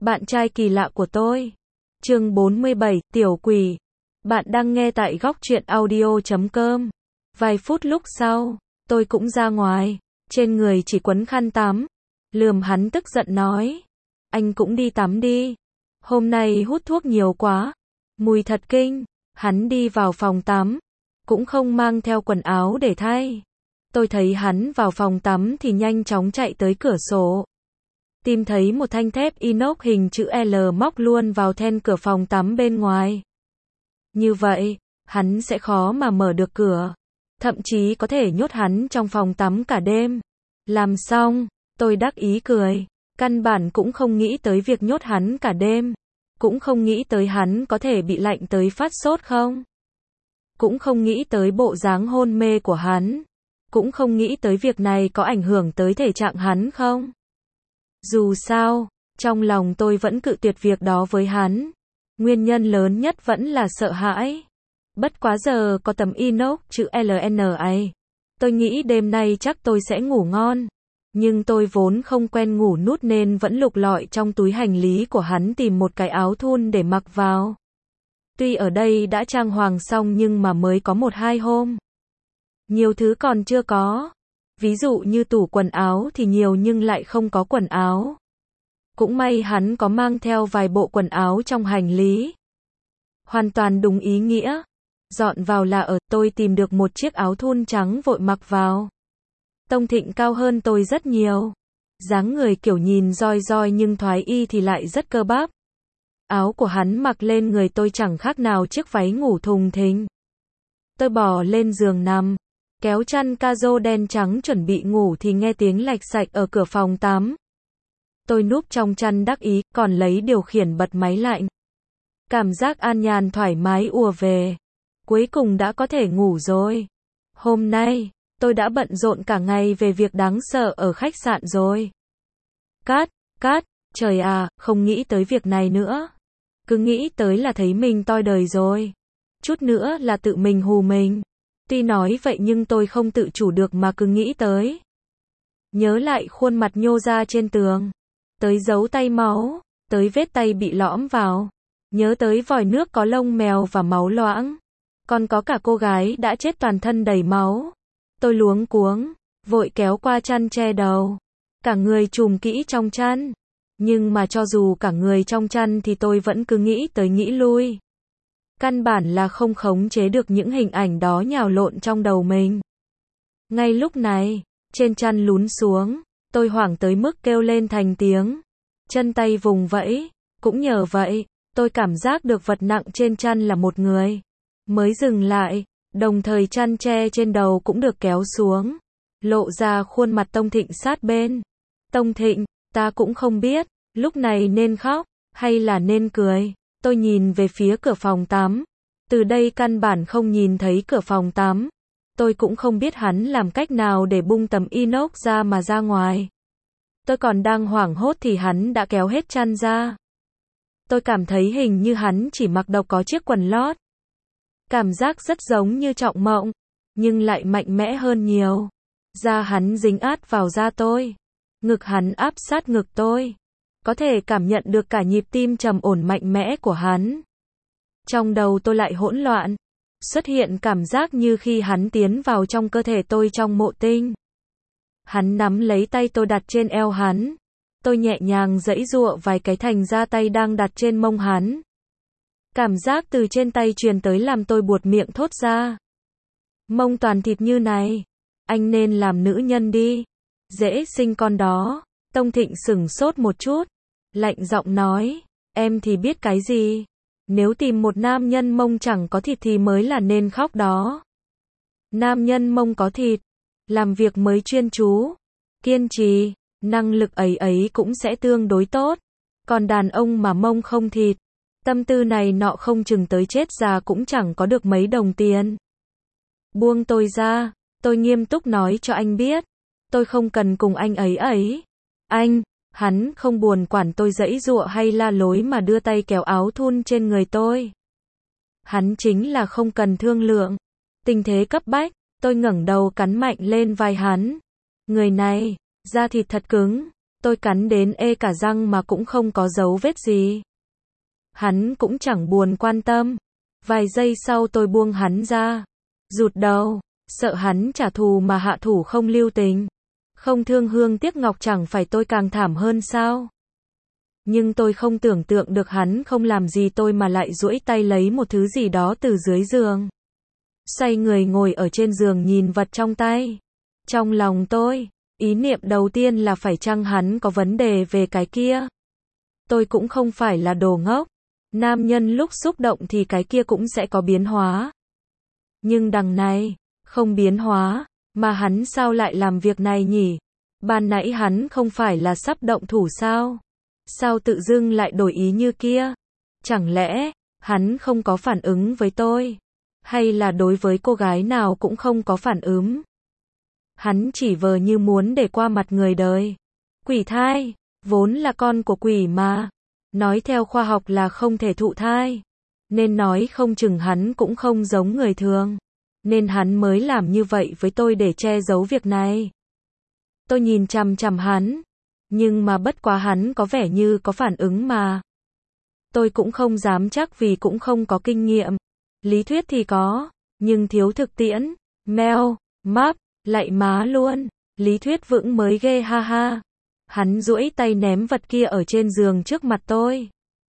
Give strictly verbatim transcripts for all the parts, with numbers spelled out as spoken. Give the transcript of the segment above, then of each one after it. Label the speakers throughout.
Speaker 1: Bạn trai kỳ lạ của tôi. Chương bốn mươi bảy, Tiểu Quỷ. Bạn đang nghe tại góc truyện audio chấm com. Vài phút lúc sau, tôi cũng ra ngoài, trên người chỉ quấn khăn tắm. Lườm hắn tức giận nói, anh cũng đi tắm đi. Hôm nay hút thuốc nhiều quá, mùi thật kinh. Hắn đi vào phòng tắm, cũng không mang theo quần áo để thay. Tôi thấy hắn vào phòng tắm thì nhanh chóng chạy tới cửa sổ. Tìm thấy một thanh thép inox hình chữ L móc luôn vào then cửa phòng tắm bên ngoài. Như vậy, hắn sẽ khó mà mở được cửa. Thậm chí có thể nhốt hắn trong phòng tắm cả đêm. Làm xong, tôi đắc ý cười. Căn bản cũng không nghĩ tới việc nhốt hắn cả đêm. Cũng không nghĩ tới hắn có thể bị lạnh tới phát sốt không. Cũng không nghĩ tới bộ dáng hôn mê của hắn. Cũng không nghĩ tới việc này có ảnh hưởng tới thể trạng hắn không. Dù sao, trong lòng tôi vẫn cự tuyệt việc đó với hắn. Nguyên nhân lớn nhất vẫn là sợ hãi. Bất quá giờ có tấm inox chữ L N ấy. Tôi nghĩ đêm nay chắc tôi sẽ ngủ ngon. Nhưng tôi vốn không quen ngủ nút nên vẫn lục lọi trong túi hành lý của hắn tìm một cái áo thun để mặc vào. Tuy ở đây đã trang hoàng xong nhưng mà mới có một hai hôm. Nhiều thứ còn chưa có. Ví dụ như tủ quần áo thì nhiều nhưng lại không có quần áo. Cũng may hắn có mang theo vài bộ quần áo trong hành lý. Hoàn toàn đúng ý nghĩa. Dọn vào là ở, tôi tìm được một chiếc áo thun trắng vội mặc vào. Tông Thịnh cao hơn tôi rất nhiều. Dáng người kiểu nhìn roi roi nhưng thoái y thì lại rất cơ bắp. Áo của hắn mặc lên người tôi chẳng khác nào chiếc váy ngủ thùng thình. Tôi bò lên giường nằm, kéo chăn ca-rô đen trắng chuẩn bị ngủ thì nghe tiếng lạch sạch ở cửa phòng tắm. Tôi núp trong chăn đắc ý, còn lấy điều khiển bật máy lạnh. Cảm giác an nhàn thoải mái ùa về. Cuối cùng đã có thể ngủ rồi. Hôm nay, tôi đã bận rộn cả ngày về việc đáng sợ ở khách sạn rồi. Cát, cát, trời à, không nghĩ tới việc này nữa. Cứ nghĩ tới là thấy mình toi đời rồi. Chút nữa là tự mình hù mình. Tuy nói vậy nhưng tôi không tự chủ được mà cứ nghĩ tới. Nhớ lại khuôn mặt nhô ra trên tường. Tới dấu tay máu. Tới vết tay bị lõm vào. Nhớ tới vòi nước có lông mèo và máu loãng. Còn có cả cô gái đã chết toàn thân đầy máu. Tôi luống cuống, vội kéo qua chăn che đầu. Cả người trùm kỹ trong chăn. Nhưng mà cho dù cả người trong chăn thì tôi vẫn cứ nghĩ tới nghĩ lui. Căn bản là không khống chế được những hình ảnh đó nhào lộn trong đầu mình. Ngay lúc này, trên chăn lún xuống, tôi hoảng tới mức kêu lên thành tiếng. Chân tay vùng vẫy, cũng nhờ vậy, tôi cảm giác được vật nặng trên chăn là một người. Mới dừng lại, đồng thời chăn che trên đầu cũng được kéo xuống. Lộ ra khuôn mặt Tông Thịnh sát bên. Tông Thịnh, ta cũng không biết, lúc này nên khóc, hay là nên cười. Tôi nhìn về phía cửa phòng tắm. Từ đây căn bản không nhìn thấy cửa phòng tắm. Tôi cũng không biết hắn làm cách nào để bung tấm inox ra mà ra ngoài. Tôi còn đang hoảng hốt thì hắn đã kéo hết chăn ra. Tôi cảm thấy hình như hắn chỉ mặc độc có chiếc quần lót. Cảm giác rất giống như trọng mộng, nhưng lại mạnh mẽ hơn nhiều. Da hắn dính át vào da tôi. Ngực hắn áp sát ngực tôi. Có thể cảm nhận được cả nhịp tim trầm ổn mạnh mẽ của hắn. Trong đầu tôi lại hỗn loạn. Xuất hiện cảm giác như khi hắn tiến vào trong cơ thể tôi trong mộ tinh. Hắn nắm lấy tay tôi đặt trên eo hắn. Tôi nhẹ nhàng giãy giụa vài cái thành ra tay đang đặt trên mông hắn. Cảm giác từ trên tay truyền tới làm tôi buột miệng thốt ra. Mông toàn thịt như này. Anh nên làm nữ nhân đi. Dễ sinh con đó. Tông Thịnh sửng sốt một chút. Lạnh giọng nói. Em thì biết cái gì. Nếu tìm một nam nhân mông chẳng có thịt thì mới là nên khóc đó. Nam nhân mông có thịt. Làm việc mới chuyên chú. Kiên trì. Năng lực ấy ấy cũng sẽ tương đối tốt. Còn đàn ông mà mông không thịt. Tâm tư này nọ không chừng tới chết già cũng chẳng có được mấy đồng tiền. Buông tôi ra, tôi nghiêm túc nói cho anh biết. Tôi không cần cùng anh ấy ấy. Anh, hắn không buồn quản tôi giãy giụa hay la lối mà đưa tay kéo áo thun trên người tôi. Hắn chính là không cần thương lượng. Tình thế cấp bách, tôi ngẩng đầu cắn mạnh lên vai hắn. Người này, da thịt thật cứng. Tôi cắn đến ê cả răng mà cũng không có dấu vết gì. Hắn cũng chẳng buồn quan tâm. Vài giây sau tôi buông hắn ra. Rụt đầu, sợ hắn trả thù mà hạ thủ không lưu tình. Không thương hương tiếc ngọc chẳng phải tôi càng thảm hơn sao? Nhưng tôi không tưởng tượng được hắn không làm gì tôi mà lại duỗi tay lấy một thứ gì đó từ dưới giường. Xoay người ngồi ở trên giường nhìn vật trong tay. Trong lòng tôi, ý niệm đầu tiên là phải chăng hắn có vấn đề về cái kia. Tôi cũng không phải là đồ ngốc. Nam nhân lúc xúc động thì cái kia cũng sẽ có biến hóa. Nhưng đằng này, không biến hóa, mà hắn sao lại làm việc này nhỉ? Ban nãy hắn không phải là sắp động thủ sao? Sao tự dưng lại đổi ý như kia? Chẳng lẽ, hắn không có phản ứng với tôi? Hay là đối với cô gái nào cũng không có phản ứng? Hắn chỉ vờ như muốn để qua mặt người đời. Quỷ thai, vốn là con của quỷ mà. Nói theo khoa học là không thể thụ thai. Nên nói không chừng hắn cũng không giống người thường. Nên hắn mới làm như vậy với tôi để che giấu việc này. Tôi nhìn chằm chằm hắn. Nhưng mà bất quá hắn có vẻ như có phản ứng mà. Tôi cũng không dám chắc vì cũng không có kinh nghiệm. Lý thuyết thì có, nhưng thiếu thực tiễn. Meo, map, lạy má luôn. Lý thuyết vững mới ghê ha ha. Hắn duỗi tay ném vật kia ở trên giường trước mặt tôi.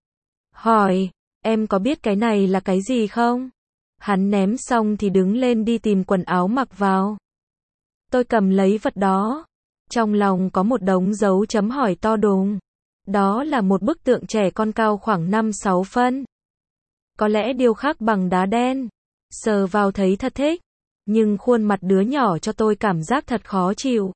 Speaker 1: Hỏi, em có biết cái này là cái gì không? Hắn ném xong thì đứng lên đi tìm quần áo mặc vào. Tôi cầm lấy vật đó. Trong lòng có một đống dấu chấm hỏi to đùng. Đó là một bức tượng trẻ con cao khoảng năm sáu phân. Có lẽ điêu khắc bằng đá đen. Sờ vào thấy thật thích. Nhưng khuôn mặt đứa nhỏ cho tôi cảm giác thật khó chịu.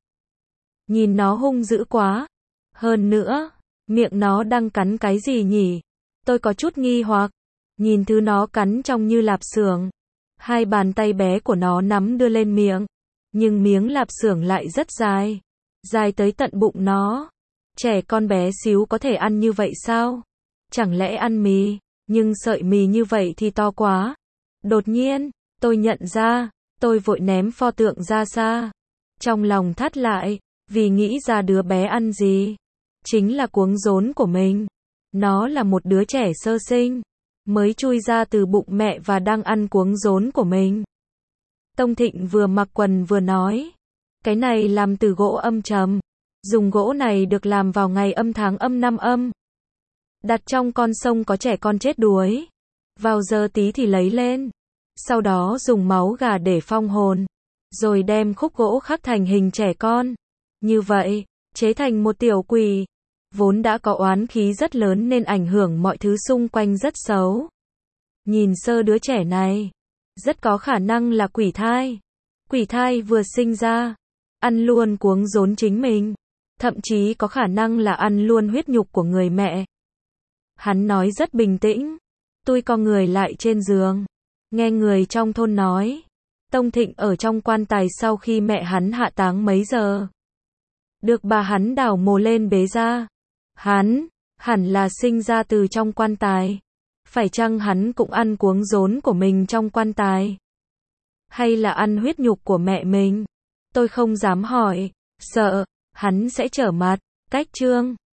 Speaker 1: Nhìn nó hung dữ quá. Hơn nữa, miệng nó đang cắn cái gì nhỉ? Tôi có chút nghi hoặc. Nhìn thứ nó cắn trông như lạp xưởng. Hai bàn tay bé của nó nắm đưa lên miệng. Nhưng miếng lạp xưởng lại rất dài. Dài tới tận bụng nó. Trẻ con bé xíu có thể ăn như vậy sao? Chẳng lẽ ăn mì? Nhưng sợi mì như vậy thì to quá. Đột nhiên, tôi nhận ra. Tôi vội ném pho tượng ra xa. Trong lòng thắt lại. Vì nghĩ ra đứa bé ăn gì. Chính là cuống rốn của mình. Nó là một đứa trẻ sơ sinh. Mới chui ra từ bụng mẹ và đang ăn cuống rốn của mình. Tông Thịnh vừa mặc quần vừa nói. Cái này làm từ gỗ âm trầm. Dùng gỗ này được làm vào ngày âm tháng âm năm âm. Đặt trong con sông có trẻ con chết đuối. Vào giờ tí thì lấy lên. Sau đó dùng máu gà để phong hồn. Rồi đem khúc gỗ khắc thành hình trẻ con. Như vậy, chế thành một tiểu quỷ. Vốn đã có oán khí rất lớn nên ảnh hưởng mọi thứ xung quanh rất xấu. Nhìn sơ đứa trẻ này. Rất có khả năng là quỷ thai. Quỷ thai vừa sinh ra. Ăn luôn cuống rốn chính mình. Thậm chí có khả năng là ăn luôn huyết nhục của người mẹ. Hắn nói rất bình tĩnh. Tôi co người lại trên giường. Nghe người trong thôn nói. Tông Thịnh ở trong quan tài sau khi mẹ hắn hạ táng mấy giờ. Được bà hắn đào mồ lên bế ra. Hắn, hẳn là sinh ra từ trong quan tài. Phải chăng hắn cũng ăn cuống rốn của mình trong quan tài? Hay là ăn huyết nhục của mẹ mình? Tôi không dám hỏi, sợ, hắn sẽ trở mặt. Cách chương